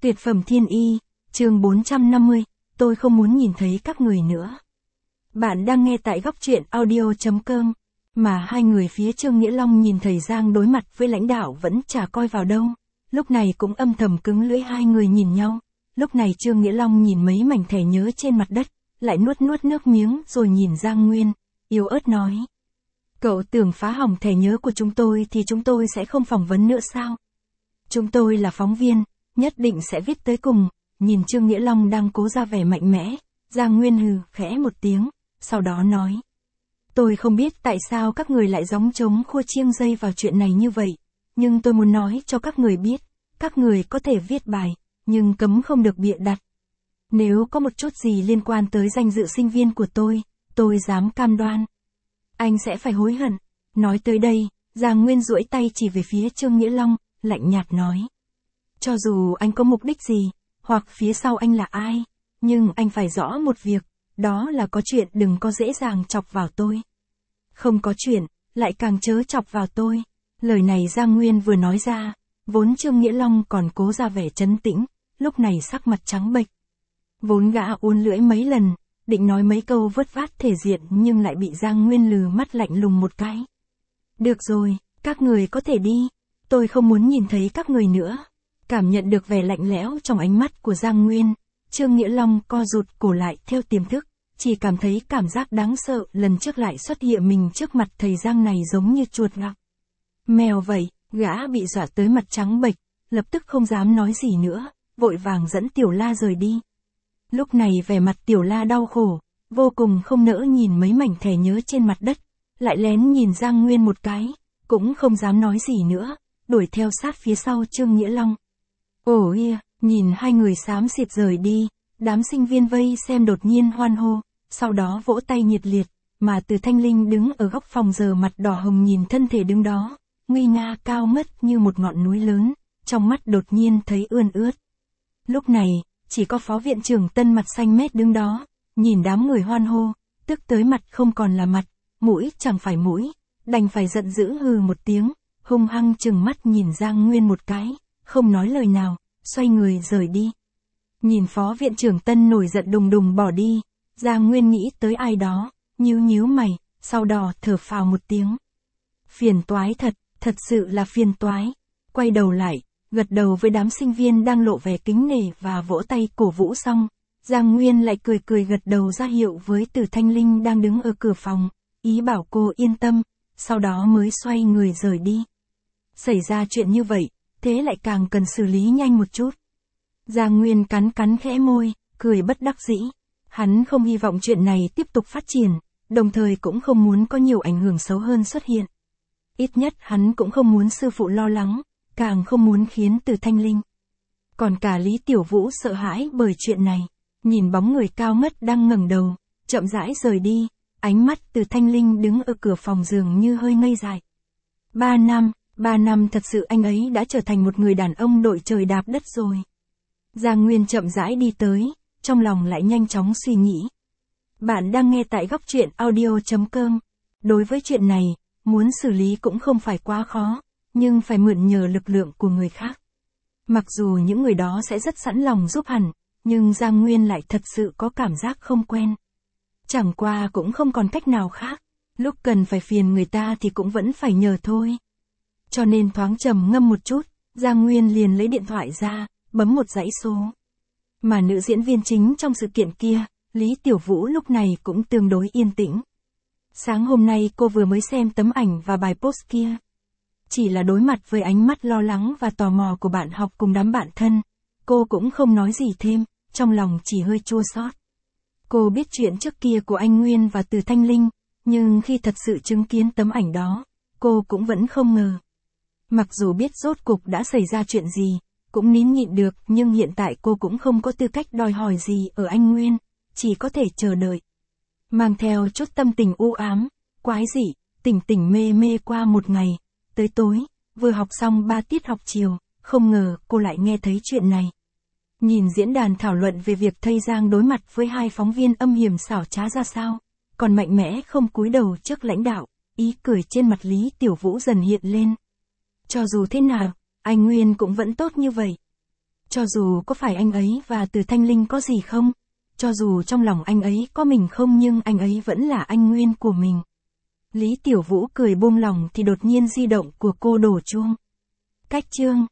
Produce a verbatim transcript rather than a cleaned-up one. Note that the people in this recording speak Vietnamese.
Tuyệt phẩm thiên y, chương bốn trăm năm mươi, tôi không muốn nhìn thấy các người nữa. Bạn đang nghe tại góc truyện audio chấm com, mà hai người phía Trương Nghĩa Long nhìn thầy Giang đối mặt với lãnh đạo vẫn chả coi vào đâu, lúc này cũng âm thầm cứng lưỡi. Hai người nhìn nhau, lúc này Trương Nghĩa Long nhìn mấy mảnh thẻ nhớ trên mặt đất, lại nuốt nuốt nước miếng rồi nhìn Giang Nguyên, yếu ớt nói. Cậu tưởng phá hỏng thẻ nhớ của chúng tôi thì chúng tôi sẽ không phỏng vấn nữa sao? Chúng tôi là phóng viên, nhất định sẽ viết tới cùng. Nhìn Trương Nghĩa Long đang cố ra vẻ mạnh mẽ, Giang Nguyên hừ khẽ một tiếng, sau đó nói. Tôi không biết tại sao các người lại gióng trống khua chiêng dây vào chuyện này như vậy, nhưng tôi muốn nói cho các người biết, các người có thể viết bài, nhưng cấm không được bịa đặt. Nếu có một chút gì liên quan tới danh dự sinh viên của tôi, tôi dám cam đoan. Anh sẽ phải hối hận. Nói tới đây, Giang Nguyên duỗi tay chỉ về phía Trương Nghĩa Long, lạnh nhạt nói. Cho dù anh có mục đích gì, hoặc phía sau anh là ai, nhưng anh phải rõ một việc, đó là có chuyện đừng có dễ dàng chọc vào tôi. Không có chuyện, lại càng chớ chọc vào tôi. Lời này Giang Nguyên vừa nói ra, vốn Trương Nghĩa Long còn cố ra vẻ trấn tĩnh, lúc này sắc mặt trắng bệch. Vốn gã uốn lưỡi mấy lần, định nói mấy câu vớt vát thể diện nhưng lại bị Giang Nguyên lừ mắt lạnh lùng một cái. Được rồi, các người có thể đi, tôi không muốn nhìn thấy các người nữa. Cảm nhận được vẻ lạnh lẽo trong ánh mắt của Giang Nguyên, Trương Nghĩa Long co rụt cổ lại theo tiềm thức, chỉ cảm thấy cảm giác đáng sợ lần trước lại xuất hiện mình trước mặt thầy Giang này giống như chuột ngọc. Mèo vậy, gã bị dọa tới mặt trắng bệch, lập tức không dám nói gì nữa, vội vàng dẫn Tiểu La rời đi. Lúc này vẻ mặt Tiểu La đau khổ, vô cùng không nỡ nhìn mấy mảnh thẻ nhớ trên mặt đất, lại lén nhìn Giang Nguyên một cái, cũng không dám nói gì nữa, đuổi theo sát phía sau Trương Nghĩa Long. Ồ ia, nhìn hai người xám xịt rời đi, đám sinh viên vây xem đột nhiên hoan hô, sau đó vỗ tay nhiệt liệt, mà Từ Thanh Linh đứng ở góc phòng giờ mặt đỏ hồng nhìn thân thể đứng đó, nguy nga cao ngất như một ngọn núi lớn, trong mắt đột nhiên thấy ươn ướt. Lúc này, chỉ có phó viện trưởng Tân mặt xanh mét đứng đó, nhìn đám người hoan hô, tức tới mặt không còn là mặt, mũi chẳng phải mũi, đành phải giận dữ hừ một tiếng, hung hăng chừng mắt nhìn Giang Nguyên một cái, không nói lời nào, xoay người rời đi. Nhìn phó viện trưởng Tân nổi giận đùng đùng bỏ đi, Giang Nguyên nghĩ tới ai đó, nhíu nhíu mày, sau đó thở phào một tiếng. Phiền toái thật, thật sự là phiền toái. Quay đầu lại, gật đầu với đám sinh viên đang lộ vẻ kính nể và vỗ tay cổ vũ xong, Giang Nguyên lại cười cười gật đầu ra hiệu với Từ Thanh Linh đang đứng ở cửa phòng, ý bảo cô yên tâm, sau đó mới xoay người rời đi. Xảy ra chuyện như vậy, thế lại càng cần xử lý nhanh một chút. Giang Nguyên cắn cắn khẽ môi, cười bất đắc dĩ. Hắn không hy vọng chuyện này tiếp tục phát triển, đồng thời cũng không muốn có nhiều ảnh hưởng xấu hơn xuất hiện. Ít nhất hắn cũng không muốn sư phụ lo lắng, càng không muốn khiến Từ Thanh Linh. Còn cả Lý Tiểu Vũ sợ hãi bởi chuyện này, nhìn bóng người cao ngất đang ngẩng đầu, chậm rãi rời đi, ánh mắt Từ Thanh Linh đứng ở cửa phòng dường như hơi ngây dại. Ba năm, ba năm thật sự anh ấy đã trở thành một người đàn ông đội trời đạp đất rồi. Giang Nguyên chậm rãi đi tới, trong lòng lại nhanh chóng suy nghĩ. Bạn đang nghe tại góc truyện audio chấm com. Đối với chuyện này, muốn xử lý cũng không phải quá khó, nhưng phải mượn nhờ lực lượng của người khác. Mặc dù những người đó sẽ rất sẵn lòng giúp hẳn, nhưng Giang Nguyên lại thật sự có cảm giác không quen. Chẳng qua cũng không còn cách nào khác, lúc cần phải phiền người ta thì cũng vẫn phải nhờ thôi. Cho nên thoáng trầm ngâm một chút, Giang Nguyên liền lấy điện thoại ra, bấm một dãy số. Mà nữ diễn viên chính trong sự kiện kia, Lý Tiểu Vũ lúc này cũng tương đối yên tĩnh. Sáng hôm nay cô vừa mới xem tấm ảnh và bài post kia. Chỉ là đối mặt với ánh mắt lo lắng và tò mò của bạn học cùng đám bạn thân, cô cũng không nói gì thêm, trong lòng chỉ hơi chua xót. Cô biết chuyện trước kia của anh Nguyên và Từ Thanh Linh, nhưng khi thật sự chứng kiến tấm ảnh đó, cô cũng vẫn không ngờ. Mặc dù biết rốt cục đã xảy ra chuyện gì, cũng nín nhịn được, nhưng hiện tại cô cũng không có tư cách đòi hỏi gì ở anh Nguyên, chỉ có thể chờ đợi. Mang theo chút tâm tình u ám, quái dị, tỉnh tỉnh mê mê qua một ngày, tới tối, vừa học xong ba tiết học chiều, không ngờ cô lại nghe thấy chuyện này. Nhìn diễn đàn thảo luận về việc thầy Giang đối mặt với hai phóng viên âm hiểm xảo trá ra sao, còn mạnh mẽ không cúi đầu trước lãnh đạo, ý cười trên mặt Lý Tiểu Vũ dần hiện lên. Cho dù thế nào, anh Nguyên cũng vẫn tốt như vậy. Cho dù có phải anh ấy và Từ Thanh Linh có gì không, cho dù trong lòng anh ấy có mình không nhưng anh ấy vẫn là anh nguyên của mình. Lý Tiểu Vũ cười buông lòng thì đột nhiên di động của cô đổ chuông. Cách chương